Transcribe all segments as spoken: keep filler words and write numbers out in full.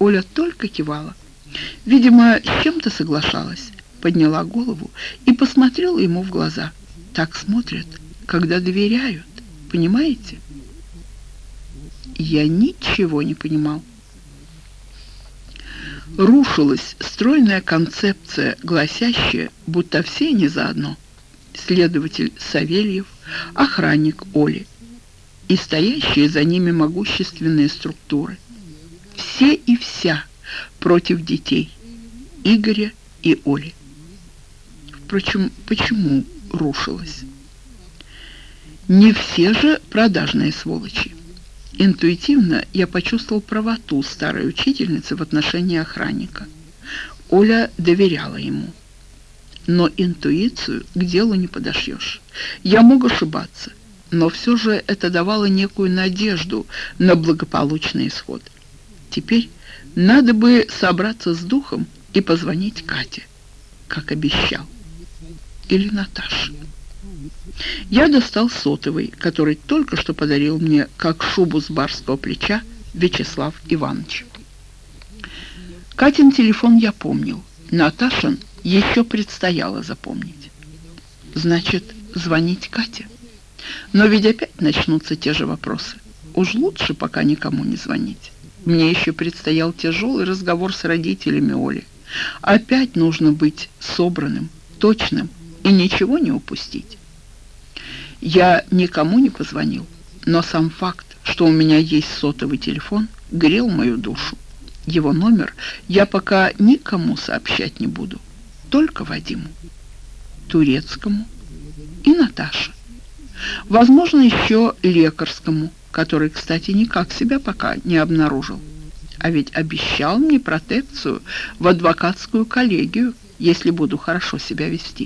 Оля только кивала. Видимо, с чем-то соглашалась. Подняла голову и посмотрела ему в глаза. Так смотрят, когда доверяют. Понимаете? Я ничего не понимал. Рушилась стройная концепция, гласящая, будто все они заодно. Следователь Савельев, охранник Оли и стоящие за ними могущественные структуры. Все и вся против детей, Игоря и Оли. Впрочем, почему рушилась? Не все же продажные сволочи. Интуитивно я почувствовал правоту старой учительницы в отношении охранника. Оля доверяла ему. Но интуицию к делу не подошьешь. Я мог ошибаться, но все же это давало некую надежду на благополучный исход. Теперь надо бы собраться с духом и позвонить Кате, как обещал. Или Наташе. Я достал сотовый, который только что подарил мне, как шубу с барского плеча, Вячеслав Иванович. Катин телефон я помнил, Наташин еще предстояло запомнить. Значит, звонить Кате? Но ведь опять начнутся те же вопросы. Уж лучше пока никому не звонить. Мне еще предстоял тяжелый разговор с родителями Оли. Опять нужно быть собранным, точным и ничего не упустить. Я никому не позвонил, но сам факт, что у меня есть сотовый телефон, грел мою душу. Его номер я пока никому сообщать не буду, только Вадиму, Турецкому и Наташе. Возможно, еще лекарскому, который, кстати, никак себя пока не обнаружил. А ведь обещал мне протекцию в адвокатскую коллегию, если буду хорошо себя вести.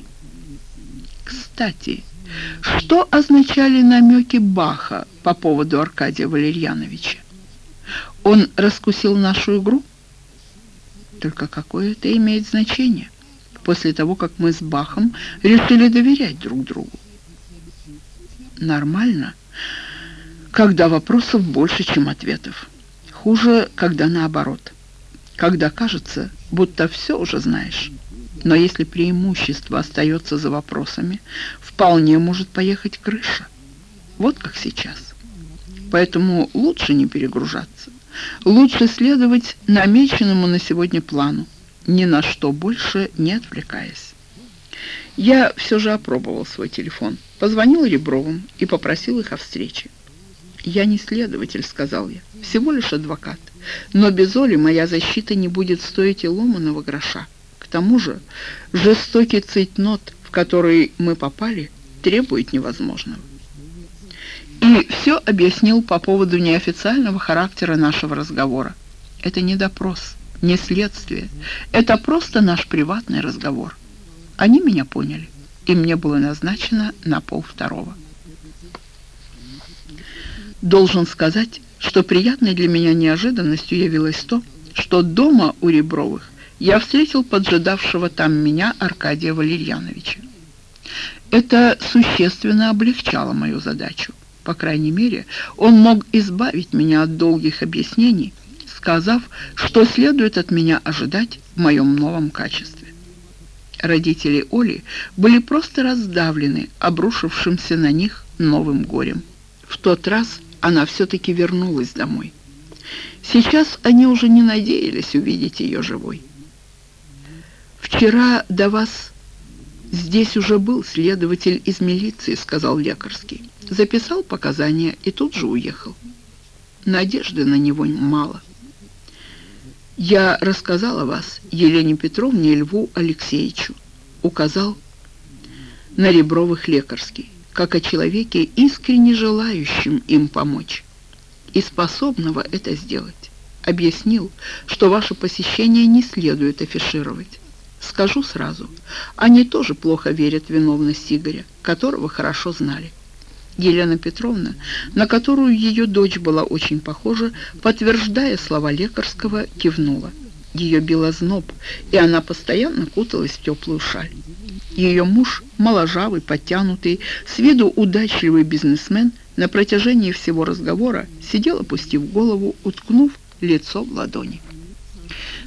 Кстати, что означали намеки Баха по поводу Аркадия Валерьяновича? Он раскусил нашу игру? Только какое это имеет значение после того, как мы с Бахом решили доверять друг другу? Нормально, когда вопросов больше, чем ответов. Хуже, когда наоборот. Когда кажется, будто все уже знаешь. Но если преимущество остается за вопросами, вполне может поехать крыша. Вот как сейчас. Поэтому лучше не перегружаться. Лучше следовать намеченному на сегодня плану, ни на что больше не отвлекаясь. Я все же опробовал свой телефон, позвонил Ребровым и попросил их о встрече. «Я не следователь», — сказал я, — «всего лишь адвокат. Но без Оли моя защита не будет стоить и ломаного гроша. К тому же жестокий цейтнот, в который мы попали, требует невозможного». И все объяснил по поводу неофициального характера нашего разговора. Это не допрос, не следствие, это просто наш приватный разговор. Они меня поняли, и мне было назначено на полвторого. Должен сказать, что приятной для меня неожиданностью явилось то, что дома у Ребровых я встретил поджидавшего там меня Аркадия Валерьяновича. Это существенно облегчало мою задачу. По крайней мере, он мог избавить меня от долгих объяснений, сказав, что следует от меня ожидать в моем новом качестве. Родители Оли были просто раздавлены обрушившимся на них новым горем. В тот раз она все-таки вернулась домой. Сейчас они уже не надеялись увидеть ее живой. «Вчера до вас здесь уже был следователь из милиции», — сказал лекарский. Записал показания и тут же уехал. Надежды на него мало. «Я рассказал о вас Елене Петровне и Льву Алексеевичу», — указал на Ребровых лекарский, как о человеке, искренне желающем им помочь и способного это сделать. Объяснил, что ваше посещение не следует афишировать. Скажу сразу, они тоже плохо верят в виновность Игоря, которого хорошо знали. Елена Петровна, на которую ее дочь была очень похожа, подтверждая слова лекарского, кивнула. Ее бил озноб, и она постоянно куталась в теплую шаль. Ее муж, моложавый, подтянутый, с виду удачливый бизнесмен, на протяжении всего разговора сидел, опустив голову, уткнув лицо в ладони.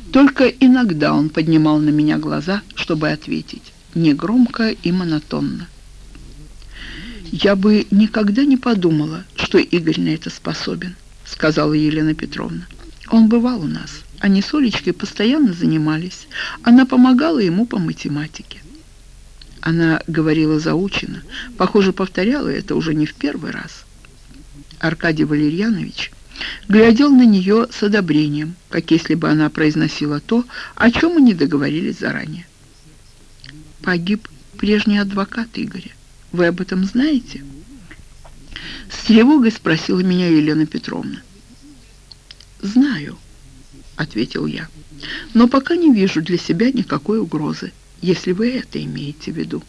Только иногда он поднимал на меня глаза, чтобы ответить, негромко и монотонно. «Я бы никогда не подумала, что Игорь на это способен», — сказала Елена Петровна. «Он бывал у нас, они с Олечкой постоянно занимались, она помогала ему по математике». Она говорила заучено, похоже, повторяла это уже не в первый раз. Аркадий Валерьянович глядел на нее с одобрением, как если бы она произносила то, о чем они договорились заранее. «Погиб прежний адвокат Игоря. Вы об этом знаете?» С тревогой спросила меня Елена Петровна. «Знаю», — ответил я, «но пока не вижу для себя никакой угрозы, если вы это имеете в виду».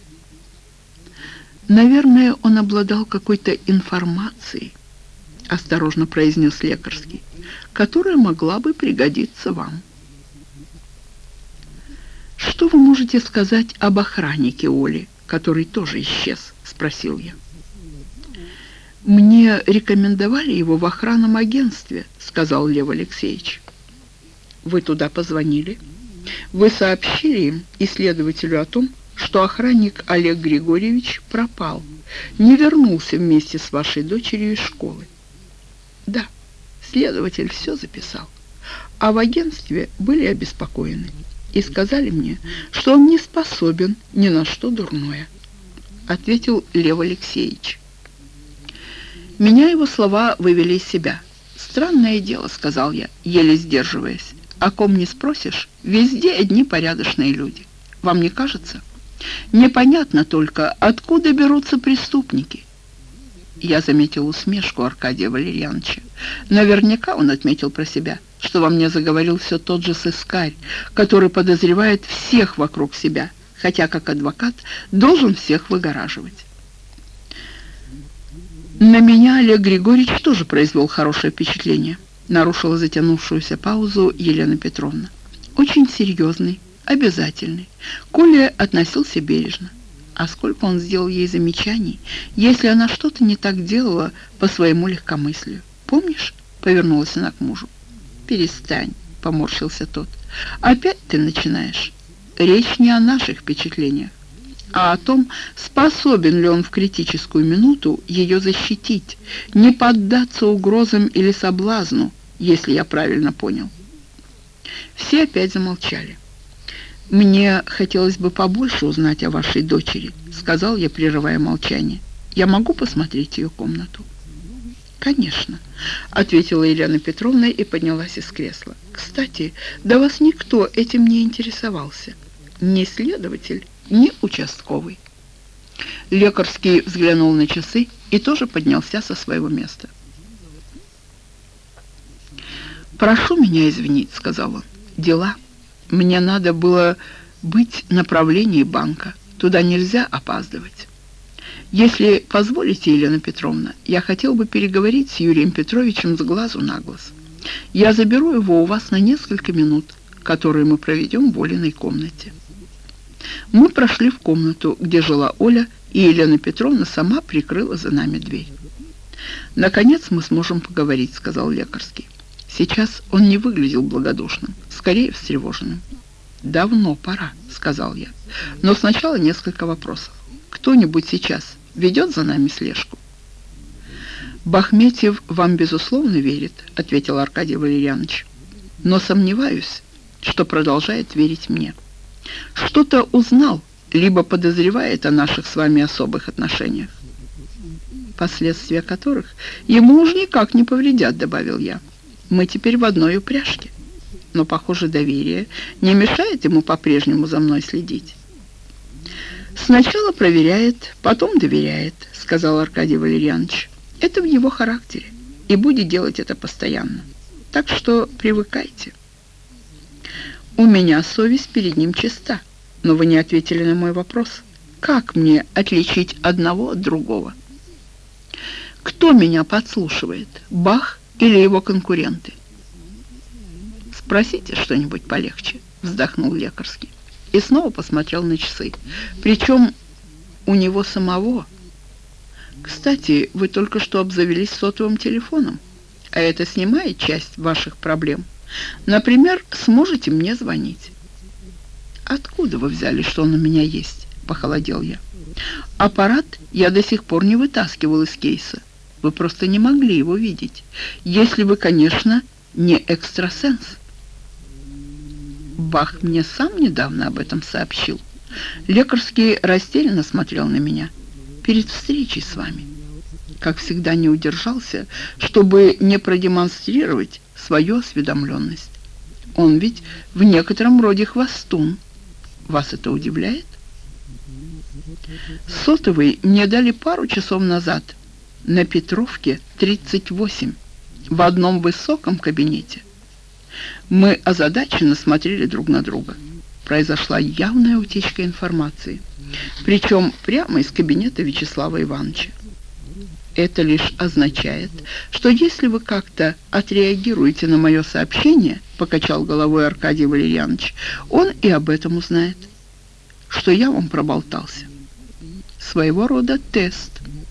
«Наверное, он обладал какой-то информацией», — осторожно произнес Лекарский, «которая могла бы пригодиться вам». «Что вы можете сказать об охраннике Оли, который тоже исчез?» — спросил я. «Мне рекомендовали его в охранном агентстве», — сказал Лев Алексеевич. «Вы туда позвонили? Вы сообщили им и следователю о том, что охранник Олег Григорьевич пропал, не вернулся вместе с вашей дочерью из школы?» «Да, следователь все записал, а в агентстве были обеспокоены и сказали мне, что он не способен ни на что дурное», — ответил Лев Алексеевич. Меня его слова вывели из себя. «Странное дело», — сказал я, еле сдерживаясь. «О ком не спросишь, везде одни порядочные люди. Вам не кажется? Непонятно только, откуда берутся преступники». Я заметил усмешку Аркадия Валерьяновича. Наверняка он отметил про себя, что во мне заговорил все тот же сыскарь, который подозревает всех вокруг себя, хотя как адвокат должен всех выгораживать. На меня Олег Григорьевич тоже произвел хорошее впечатление, нарушила затянувшуюся паузу Елена Петровна. Очень серьезный, обязательный. Коля относился бережно. А сколько он сделал ей замечаний, если она что-то не так делала по своему легкомыслию. «Помнишь?» — повернулась она к мужу. «Перестань», — поморщился тот. «Опять ты начинаешь. Речь не о наших впечатлениях, а о том, способен ли он в критическую минуту ее защитить, не поддаться угрозам или соблазну, если я правильно понял». Все опять замолчали. «Мне хотелось бы побольше узнать о вашей дочери», — сказал я, прерывая молчание. «Я могу посмотреть ее комнату?» «Конечно», — ответила Елена Петровна и поднялась из кресла. «Кстати, до вас никто этим не интересовался. Ни следователь, ни участковый». Лекарский взглянул на часы и тоже поднялся со своего места. «Прошу меня извинить», — сказал он. «Дела. Мне надо было быть на правлении банка. Туда нельзя опаздывать. Если позволите, Елена Петровна, я хотел бы переговорить с Юрием Петровичем с глазу на глаз. Я заберу его у вас на несколько минут, которые мы проведем в Олиной комнате». Мы прошли в комнату, где жила Оля, и Елена Петровна сама прикрыла за нами дверь. «Наконец мы сможем поговорить», — сказал Лекарский. Сейчас он не выглядел благодушным, скорее встревоженным. «Давно пора», — сказал я. «Но сначала несколько вопросов. Кто-нибудь сейчас ведет за нами слежку?» «Бахметьев вам, безусловно, верит», — ответил Аркадий Валерьянович. «Но сомневаюсь, что продолжает верить мне. Что-то узнал, либо подозревает о наших с вами особых отношениях, последствия которых ему уж никак не повредят», — добавил я. «Мы теперь в одной упряжке, но, похоже, доверие не мешает ему по-прежнему за мной следить». «Сначала проверяет, потом доверяет», — сказал Аркадий Валерьянович. «Это в его характере, и будет делать это постоянно. Так что привыкайте». «У меня совесть перед ним чиста, но вы не ответили на мой вопрос. Как мне отличить одного от другого? Кто меня подслушивает, Бах или его конкуренты?» «Спросите что-нибудь полегче», — вздохнул Лекарский. И снова посмотрел на часы. «Причем у него самого. Кстати, вы только что обзавелись сотовым телефоном, а это снимает часть ваших проблем. Например, сможете мне звонить. Откуда вы взяли, что он у меня есть? Похолодел я. Аппарат я до сих пор не вытаскивал из кейса. Вы просто не могли его видеть. Если вы, конечно, не экстрасенс. Бах мне сам недавно об этом сообщил. Лекарский растерянно смотрел на меня. Перед встречей с вами. Как всегда, не удержался, чтобы не продемонстрировать свою осведомленность. Он ведь в некотором роде хвостун. Вас это удивляет? Сотовый мне дали пару часов назад на Петровке тридцать восемь в одном высоком кабинете. Мы озадаченно смотрели друг на друга. Произошла явная утечка информации, причем прямо из кабинета Вячеслава Ивановича. Это лишь означает, что если вы как-то отреагируете на мое сообщение, покачал головой Аркадий Валерьянович, он и об этом узнает, что я вам проболтался. Своего рода тест.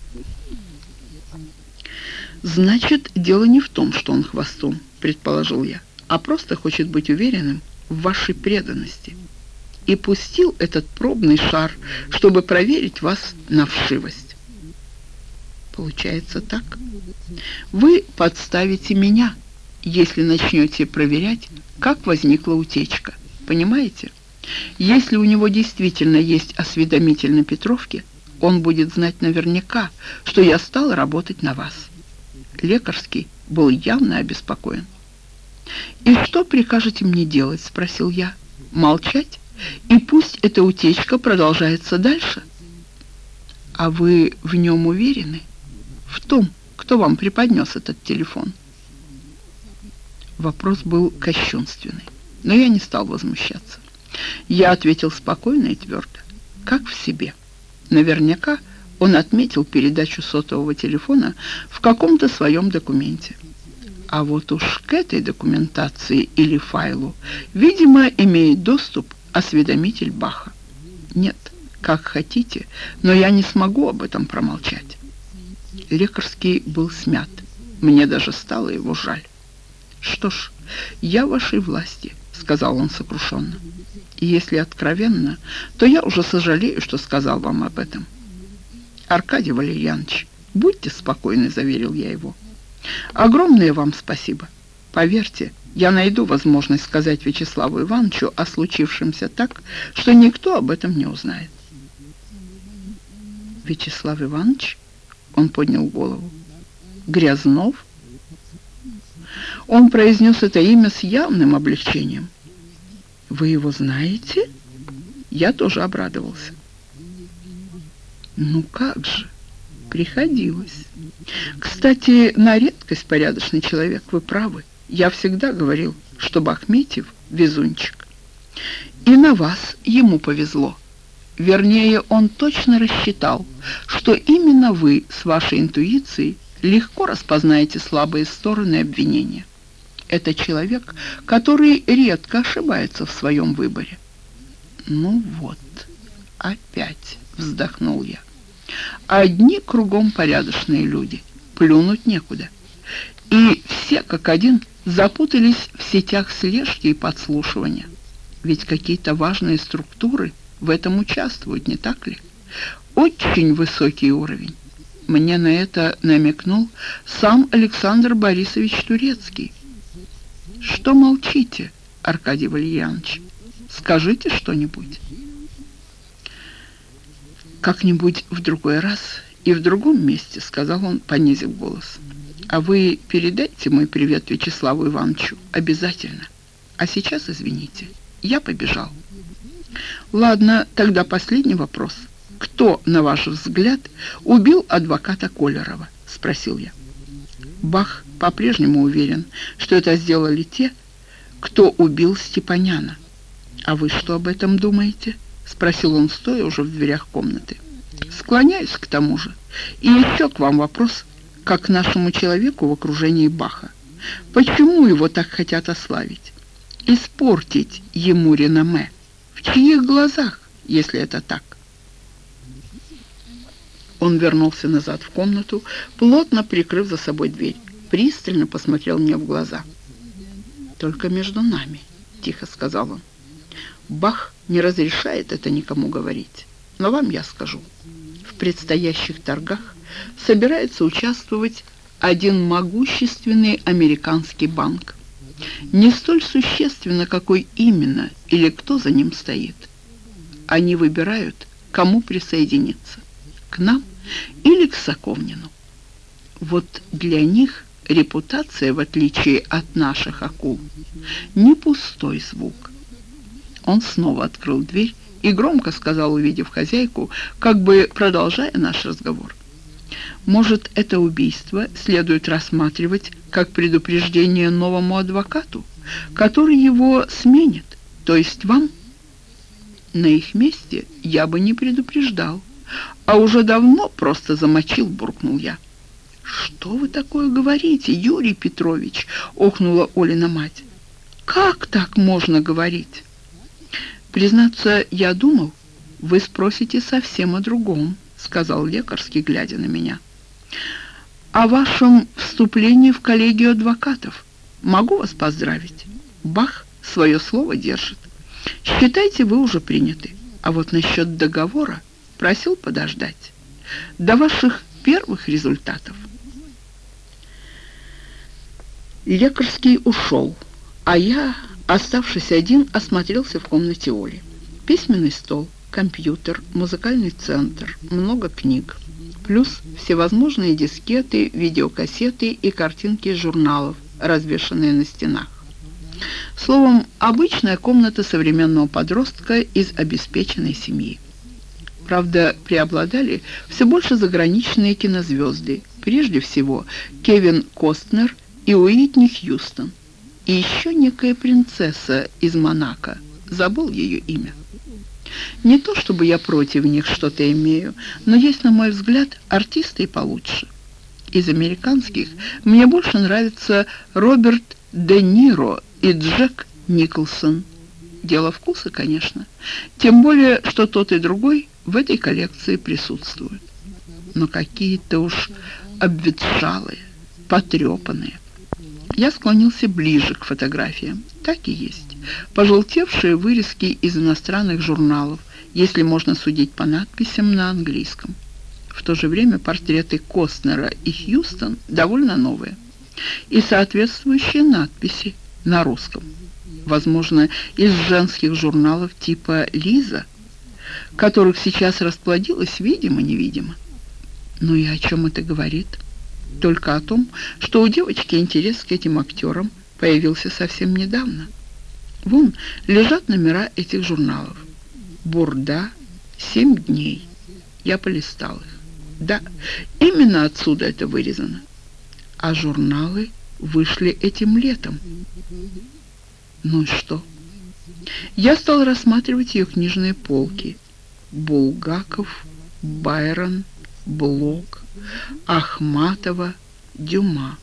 Значит, дело не в том, что он хвостун, предположил я, а просто хочет быть уверенным в вашей преданности. И пустил этот пробный шар, чтобы проверить вас на вшивость. Получается так. Вы подставите меня, если начнете проверять, как возникла утечка. Понимаете? Если у него действительно есть осведомитель на Петровке, он будет знать наверняка, что я стал работать на вас. Лекарский был явно обеспокоен. «И что прикажете мне делать?» — спросил я. «Молчать? И пусть эта утечка продолжается дальше?» «А вы в нем уверены? В том, кто вам преподнес этот телефон?» Вопрос был кощунственный, но я не стал возмущаться. Я ответил спокойно и твердо, как в себе. Наверняка он отметил передачу сотового телефона в каком-то своем документе. А вот уж к этой документации или файлу, видимо, имеет доступ осведомитель Баха. Нет, как хотите, но я не смогу об этом промолчать. Лекарский был смят. Мне даже стало его жаль. «Что ж, я в вашей власти», — сказал он сокрушенно. «И если откровенно, то я уже сожалею, что сказал вам об этом». «Аркадий Валерьянович, будьте спокойны», — заверил я его. «Огромное вам спасибо. Поверьте, я найду возможность сказать Вячеславу Ивановичу о случившемся так, что никто об этом не узнает». «Вячеслав Иванович?» — он поднял голову. «Грязнов?» Он произнес это имя с явным облегчением. «Вы его знаете?» Я тоже обрадовался. «Ну как же, приходилось. Кстати, на редкость порядочный человек, вы правы. Я всегда говорил, что Бахметьев везунчик. И на вас ему повезло. Вернее, он точно рассчитал, что именно вы с вашей интуицией легко распознаете слабые стороны обвинения. Это человек, который редко ошибается в своем выборе». «Ну вот, опять», — вздохнул я. «Одни кругом порядочные люди, плюнуть некуда. И все как один запутались в сетях слежки и подслушивания. Ведь какие-то важные структуры в этом участвуют, не так ли? Очень высокий уровень. Мне на это намекнул сам Александр Борисович Турецкий. Что молчите, Аркадий Валерьянович? Скажите что-нибудь». «Как-нибудь в другой раз и в другом месте», — сказал он, понизив голос. «А вы передайте мой привет Вячеславу Ивановичу обязательно. А сейчас, извините, я побежал». «Ладно, тогда последний вопрос. Кто, на ваш взгляд, убил адвоката Колерова?» — спросил я. Бах по-прежнему уверен, что это сделали те, кто убил Степаняна. «А вы что об этом думаете?» — спросил он, стоя уже в дверях комнаты. «Склоняюсь к тому же. И еще к вам вопрос, как к нашему человеку в окружении Баха. Почему его так хотят ославить? Испортить ему реноме? В чьих глазах, если это так?» Он вернулся назад в комнату, плотно прикрыв за собой дверь, пристально посмотрел мне в глаза. «Только между нами», — тихо сказал он. «Бах не разрешает это никому говорить, но вам я скажу. В предстоящих торгах собирается участвовать один могущественный американский банк. Не столь существенно, какой именно или кто за ним стоит. Они выбирают, кому присоединиться, к нам или к Соковнину. Вот для них репутация, в отличие от наших акул, не пустой звук». Он снова открыл дверь и громко сказал, увидев хозяйку, как бы продолжая наш разговор: «Может, это убийство следует рассматривать как предупреждение новому адвокату, который его сменит, то есть вам? На их месте я бы не предупреждал, а уже давно просто замочил», — буркнул я. «Что вы такое говорите, Юрий Петрович?» — охнула Олина мать. «Как так можно говорить?» «Признаться, я думал, вы спросите совсем о другом», — сказал Лекарский, глядя на меня. «О вашем вступлении в коллегию адвокатов. Могу вас поздравить. Бах свое слово держит. Считайте, вы уже приняты. А вот насчет договора просил подождать. До ваших первых результатов». Лекарский ушел, а я, оставшись один, осмотрелся в комнате Оли. Письменный стол, компьютер, музыкальный центр, много книг, плюс всевозможные дискеты, видеокассеты и картинки из журналов, развешанные на стенах. Словом, обычная комната современного подростка из обеспеченной семьи. Правда, преобладали все больше заграничные кинозвезды, прежде всего Кевин Костнер и Уитни Хьюстон, и еще некая принцесса из Монако, забыл ее имя. Не то чтобы я против них что-то имею, но есть, на мой взгляд, артисты и получше. Из американских мне больше нравятся Роберт Де Ниро и Джек Николсон. Дело вкуса, конечно, тем более, что тот и другой в этой коллекции присутствуют. Но какие-то уж обветшалые, потрепанные. Я склонился ближе к фотографиям. Так и есть. Пожелтевшие вырезки из иностранных журналов, если можно судить по надписям на английском. В то же время портреты Костнера и Хьюстон довольно новые. И соответствующие надписи на русском. Возможно, из женских журналов типа «Лиза», которых сейчас расплодилось видимо-невидимо. Ну и о чем это говорит? Только о том, что у девочки интерес к этим актерам появился совсем недавно. Вон лежат номера этих журналов. «Бурда», «Семь дней». Я полистал их. Да, именно отсюда это вырезано. А журналы вышли этим летом. Ну и что? Я стал рассматривать ее книжные полки. Булгаков, Байрон, Блок, Ахматова, Дюма.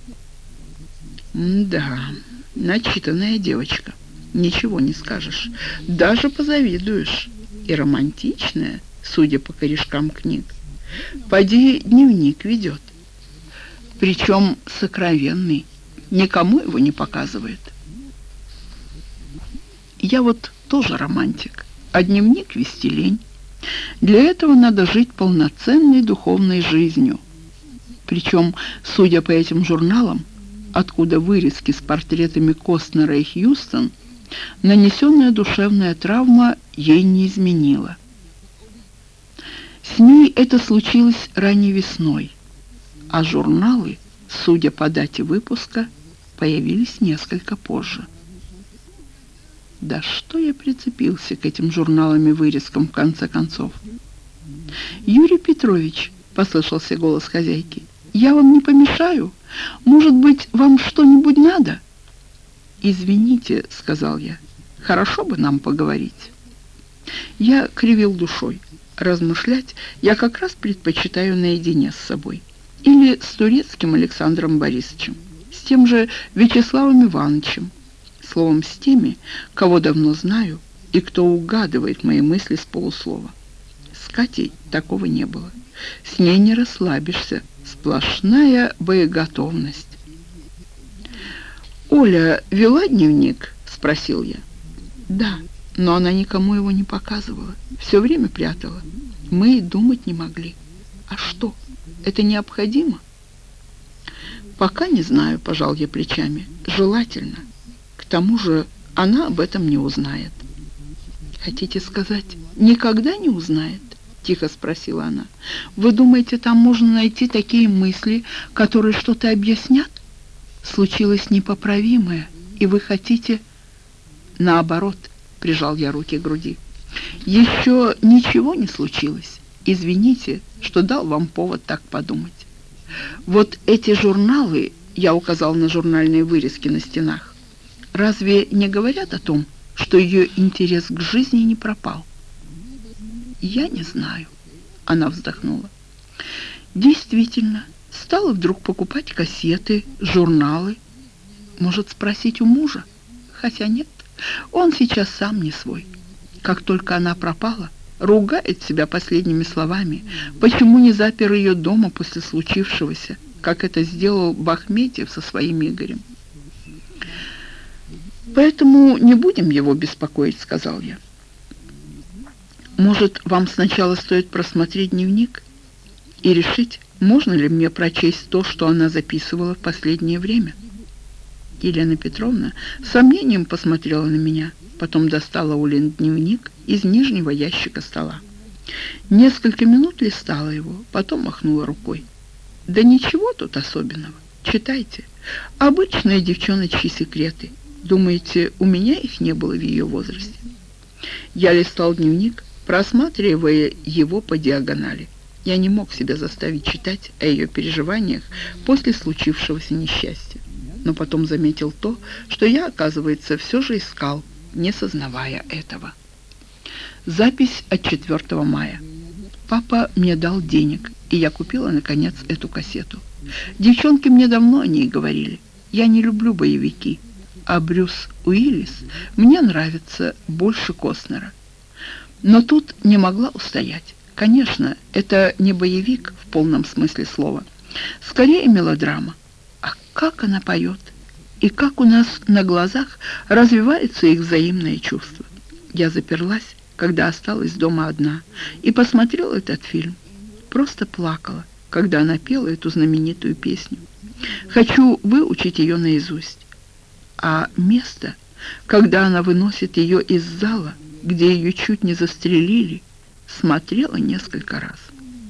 Да, начитанная девочка. Ничего не скажешь. Даже позавидуешь. И романтичная, судя по корешкам книг. Поди дневник ведет. Причем сокровенный. Никому его не показывает. Я вот тоже романтик, а дневник вести лень. Для этого надо жить полноценной духовной жизнью. Причем, судя по этим журналам, откуда вырезки с портретами Костнера и Хьюстон, нанесенная душевная травма ей не изменила. С ней это случилось ранней весной, а журналы, судя по дате выпуска, появились несколько позже. Да что я прицепился к этим журналам и вырезкам в конце концов? «Юрий Петрович», — послышался голос хозяйки, — «я вам не помешаю? Может быть, вам что-нибудь надо?» «Извините», — сказал я, — «хорошо бы нам поговорить». Я кривил душой. Размышлять я как раз предпочитаю наедине с собой. Или с турецким Александром Борисовичем, с тем же Вячеславом Ивановичем. Словом, с теми, кого давно знаю и кто угадывает мои мысли с полуслова. С Катей такого не было. С ней не расслабишься. Сплошная боеготовность. «Оля вела дневник?» — спросил я. «Да, но она никому его не показывала, все время прятала. Мы и думать не могли. А что, это необходимо?» «Пока не знаю», — пожал я плечами. «Желательно. К тому же она об этом не узнает». «Хотите сказать, никогда не узнает?» — тихо спросила она. «Вы думаете, там можно найти такие мысли, которые что-то объяснят? Случилось непоправимое, и вы хотите...» «Наоборот», — прижал я руки к груди. «Еще ничего не случилось. Извините, что дал вам повод так подумать. Вот эти журналы, я указал на журнальные вырезки на стенах, разве не говорят о том, что ее интерес к жизни не пропал?» «Я не знаю», — она вздохнула. «Действительно, стала вдруг покупать кассеты, журналы. Может, спросить у мужа? Хотя нет, он сейчас сам не свой. Как только она пропала, ругает себя последними словами, почему не запер ее дома после случившегося, как это сделал Бахметьев со своим Игорем. «Поэтому не будем его беспокоить», — сказал я. «Может, вам сначала стоит просмотреть дневник и решить, можно ли мне прочесть то, что она записывала в последнее время?» Елена Петровна с сомнением посмотрела на меня, потом достала Улин дневник из нижнего ящика стола. Несколько минут листала его, потом махнула рукой. «Да ничего тут особенного. Читайте. Обычные девчоночьи секреты. Думаете, у меня их не было в ее возрасте?» Я листал дневник, просматривая его по диагонали. Я не мог себя заставить читать о ее переживаниях после случившегося несчастья. Но потом заметил то, что я, оказывается, все же искал, не сознавая этого. Запись от четвёртого мая. Папа мне дал денег, и я купила, наконец, эту кассету. Девчонки мне давно о ней говорили. Я не люблю боевики, а Брюс Уиллис мне нравится больше Костнера. Но тут не могла устоять. Конечно, это не боевик в полном смысле слова. Скорее мелодрама. А как она поет! И как у нас на глазах развивается их взаимное чувство. Я заперлась, когда осталась дома одна, и посмотрела этот фильм. Просто плакала, когда она пела эту знаменитую песню. Хочу выучить ее наизусть. А место, когда она выносит ее из зала, где ее чуть не застрелили, смотрела несколько раз.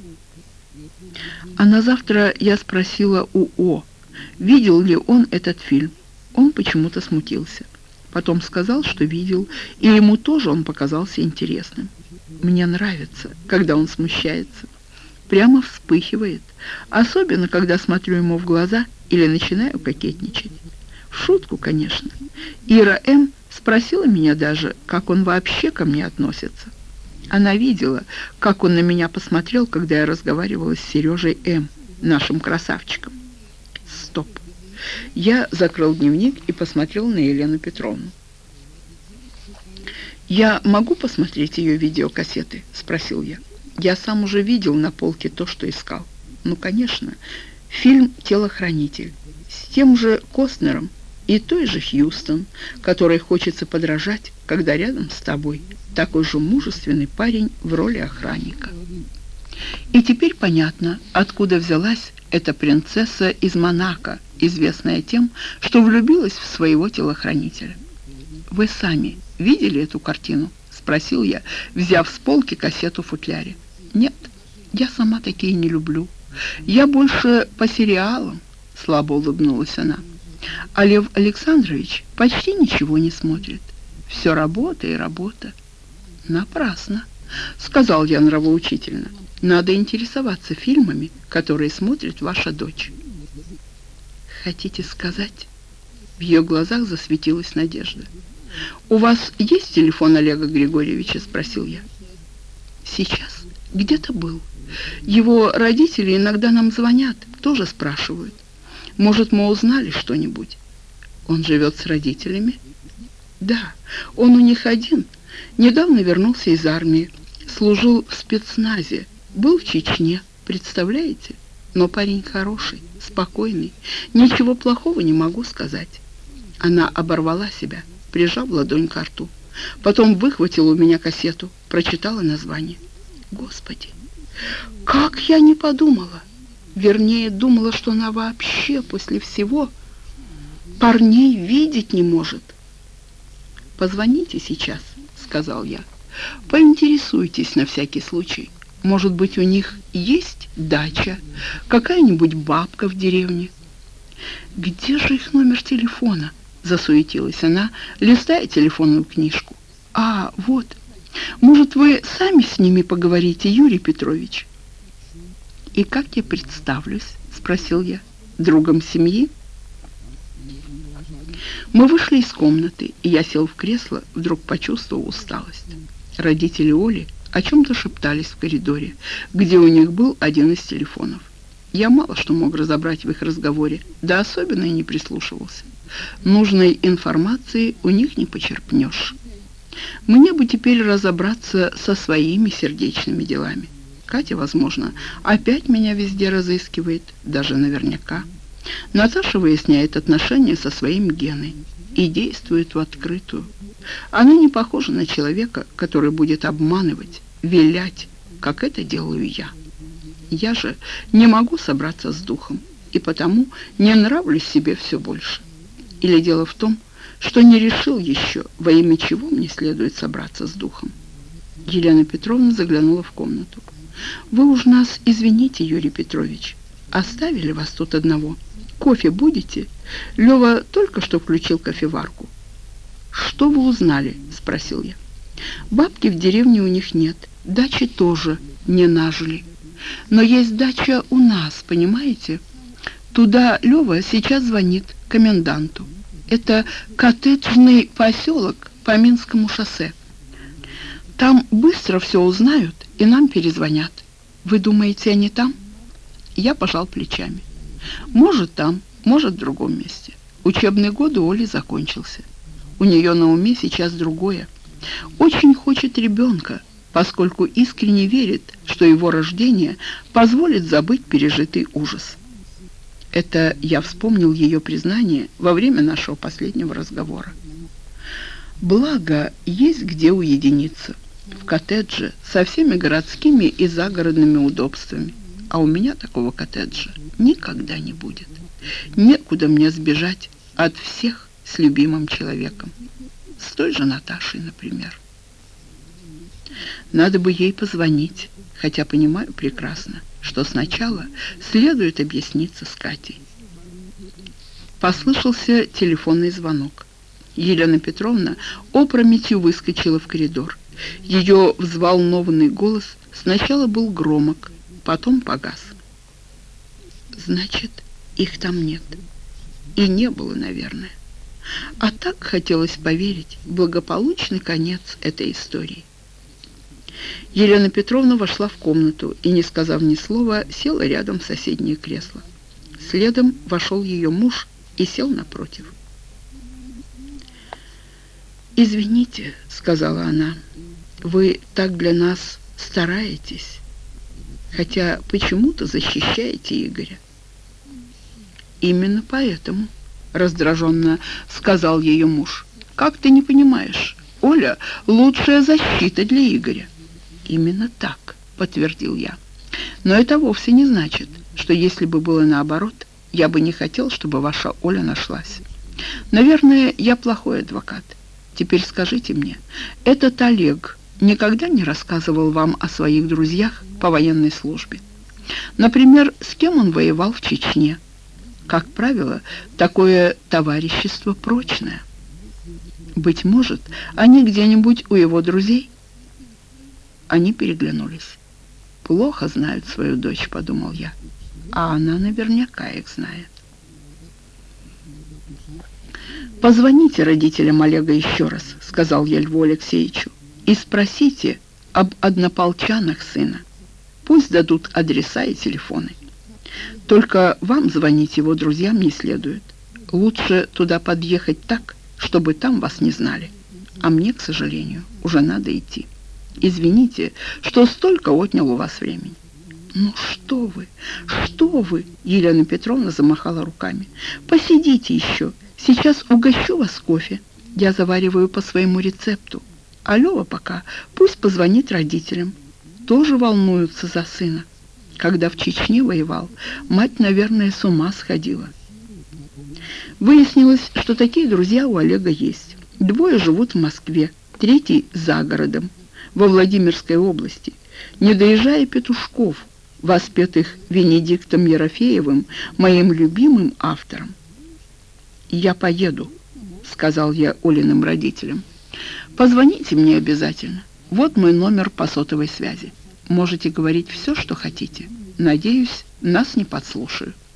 А на завтра я спросила у О, видел ли он этот фильм. Он почему-то смутился. Потом сказал, что видел, и ему тоже он показался интересным. Мне нравится, когда он смущается. Прямо вспыхивает, особенно когда смотрю ему в глаза или начинаю кокетничать. В шутку, конечно. Ира М. спросила меня даже, как он вообще ко мне относится. Она видела, как он на меня посмотрел, когда я разговаривала с Сережей М., нашим красавчиком. Стоп. Я закрыл дневник и посмотрел на Елену Петровну. «Я могу посмотреть ее видеокассеты?» — спросил я. Я сам уже видел на полке то, что искал. Ну, конечно, фильм «Телохранитель» с тем же Костнером и той же Хьюстон, которой хочется подражать, когда рядом с тобой такой же мужественный парень в роли охранника. И теперь понятно, откуда взялась эта принцесса из Монако, известная тем, что влюбилась в своего телохранителя. «Вы сами видели эту картину?» — спросил я, взяв с полки кассету в футляре. «Нет, я сама такие не люблю. Я больше по сериалам», — слабо улыбнулась она. «А Лев Александрович почти ничего не смотрит. Все работа и работа». «Напрасно», — сказал я нравоучительно. «Надо интересоваться фильмами, которые смотрит ваша дочь». «Хотите сказать?» В ее глазах засветилась надежда. «У вас есть телефон Олега Григорьевича?» — спросил я. «Сейчас. Где-то был. Его родители иногда нам звонят, тоже спрашивают. Может, мы узнали что-нибудь?» «Он живет с родителями?» «Да, он у них один. Недавно вернулся из армии. Служил в спецназе. Был в Чечне, представляете? Но парень хороший, спокойный. Ничего плохого не могу сказать. Она оборвала себя, прижав ладонь к рту. Потом выхватила у меня кассету, прочитала название. Господи, как я не подумала! Вернее, думала, что она вообще после всего парней видеть не может. «Позвоните сейчас», — сказал я. «Поинтересуйтесь на всякий случай. Может быть, у них есть дача, какая-нибудь бабка в деревне». «Где же их номер телефона?» — засуетилась она, листая телефонную книжку. «А, вот. Может, вы сами с ними поговорите, Юрий Петрович?» «И как я представлюсь?» — спросил я. «Другом семьи?» Мы вышли из комнаты, и я сел в кресло, вдруг почувствовал усталость. Родители Оли о чем-то шептались в коридоре, где у них был один из телефонов. Я мало что мог разобрать в их разговоре, да особенно и не прислушивался. Нужной информации у них не почерпнешь. Мне бы теперь разобраться со своими сердечными делами. Катя, возможно, опять меня везде разыскивает, даже наверняка. Наташа выясняет отношения со своим Геной и действует в открытую. Она не похожа на человека, который будет обманывать, вилять, как это делаю я. Я же не могу собраться с духом, и потому не нравлюсь себе все больше. Или дело в том, что не решил еще, во имя чего мне следует собраться с духом. Елена Петровна заглянула в комнату. «Вы уж нас извините, Юрий Петрович, оставили вас тут одного. Кофе будете? Лёва только что включил кофеварку». «Что вы узнали?» — спросил я. «Бабки в деревне у них нет, дачи тоже не нажили. Но есть дача у нас, понимаете? Туда Лёва сейчас звонит коменданту. Это коттеджный поселок по Минскому шоссе. Там быстро все узнают и нам перезвонят. Вы думаете, они там?» Я пожал плечами. «Может, там, может, в другом месте. Учебный год у Оли закончился. У нее на уме сейчас другое. Очень хочет ребенка, поскольку искренне верит, что его рождение позволит забыть пережитый ужас». Это я вспомнил ее признание во время нашего последнего разговора. Благо, есть где уединиться. В коттедже со всеми городскими и загородными удобствами. А у меня такого коттеджа никогда не будет. Некуда мне сбежать от всех с любимым человеком. С той же Наташей, например. Надо бы ей позвонить, хотя понимаю прекрасно, что сначала следует объясниться с Катей. Послышался телефонный звонок. Елена Петровна опрометью выскочила в коридор. Ее взволнованный голос сначала был громок, потом погас. Значит, их там нет. И не было, наверное. А так хотелось поверить в благополучный конец этой истории. Елена Петровна вошла в комнату и, не сказав ни слова, села рядом в соседнее кресло. Следом вошел ее муж и сел напротив. «Извините», — сказала она, — «вы так для нас стараетесь, хотя почему-то защищаете Игоря». «Именно поэтому», — раздраженно сказал ее муж. «Как ты не понимаешь, Оля — лучшая защита для Игоря». «Именно так», — подтвердил я. «Но это вовсе не значит, что если бы было наоборот, я бы не хотел, чтобы ваша Оля нашлась. Наверное, я плохой адвокат. Теперь скажите мне, этот Олег никогда не рассказывал вам о своих друзьях по военной службе? Например, с кем он воевал в Чечне? Как правило, такое товарищество прочное. Быть может, они где-нибудь у его друзей?» Они переглянулись. «Плохо знают свою дочь», — подумал я. «А она наверняка их знает». «Позвоните родителям Олега еще раз», — сказал я Льву Алексеевичу, «и спросите об однополчанах сына. Пусть дадут адреса и телефоны. Только вам звонить его друзьям не следует. Лучше туда подъехать так, чтобы там вас не знали. А мне, к сожалению, уже надо идти. Извините, что столько отнял у вас времени». «Ну что вы, что вы!» Елена Петровна замахала руками. «Посидите еще, сейчас угощу вас кофе. Я завариваю по своему рецепту. А Лёва пока пусть позвонит родителям. Тоже волнуются за сына. Когда в Чечне воевал, мать, наверное, с ума сходила». Выяснилось, что такие друзья у Олега есть. Двое живут в Москве, третий за городом, во Владимирской области. Не доезжая Петушков, воспетых Венедиктом Ерофеевым, моим любимым автором. «Я поеду», — сказал я Олиным родителям. «Позвоните мне обязательно. Вот мой номер по сотовой связи. Можете говорить все, что хотите. Надеюсь, нас не подслушают».